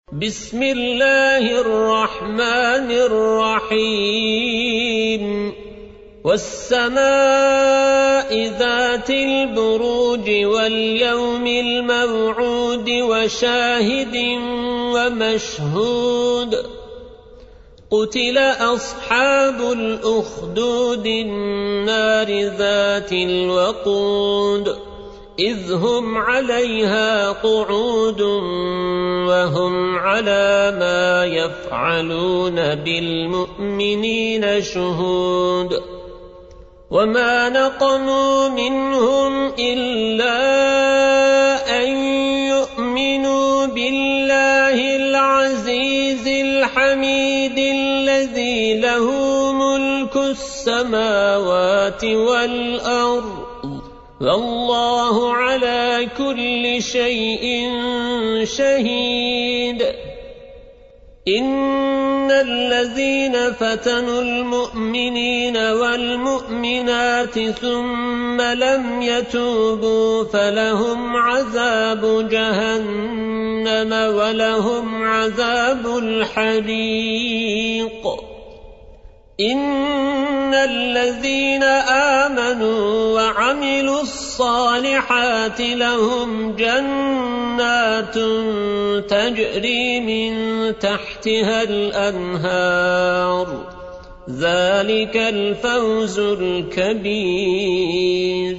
بسم الله الرحمن الرحيم والسماء ذات البروج واليوم الموعود وشاهد ومشهود قتل أصحاب الأخدود النار ذات الوقود إذ هم عليها قعود وهم على ما يفعلون بالمؤمنين شهود وما نقموا منهم إلا أن يؤمنوا بالله العزيز الحميد الذي له ملك السماوات والأرض والله على كل شيء شهيد. إن الذين فتنوا المؤمنين والمؤمنات ثم لم يتوبوا فلهم عذاب جهنم ولهم عذاب الحريق. إن الذين آمنوا وعملوا الصالحات لهم جنات تجري من تحتها الأنهار ذلك الفوز الكبير.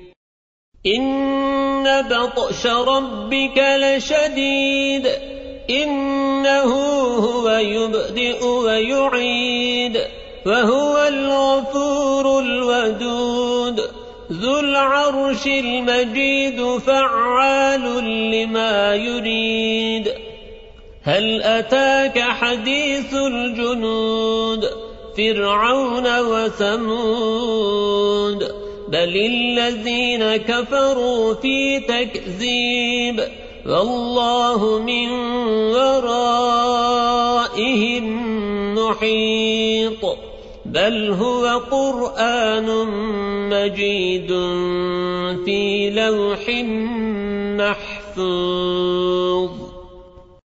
إن بطش ربك لشديد إنه هو يبدئ ويعيد وهو الغفور الودود ذو العرش المجيد فعال لما يريد. هل أتاك حديث الجنود فرعون وثمود بل الذين كفروا في تكذيب والله من ورائهم محيط بل هو قرآن مجيد في لوح محفوظ.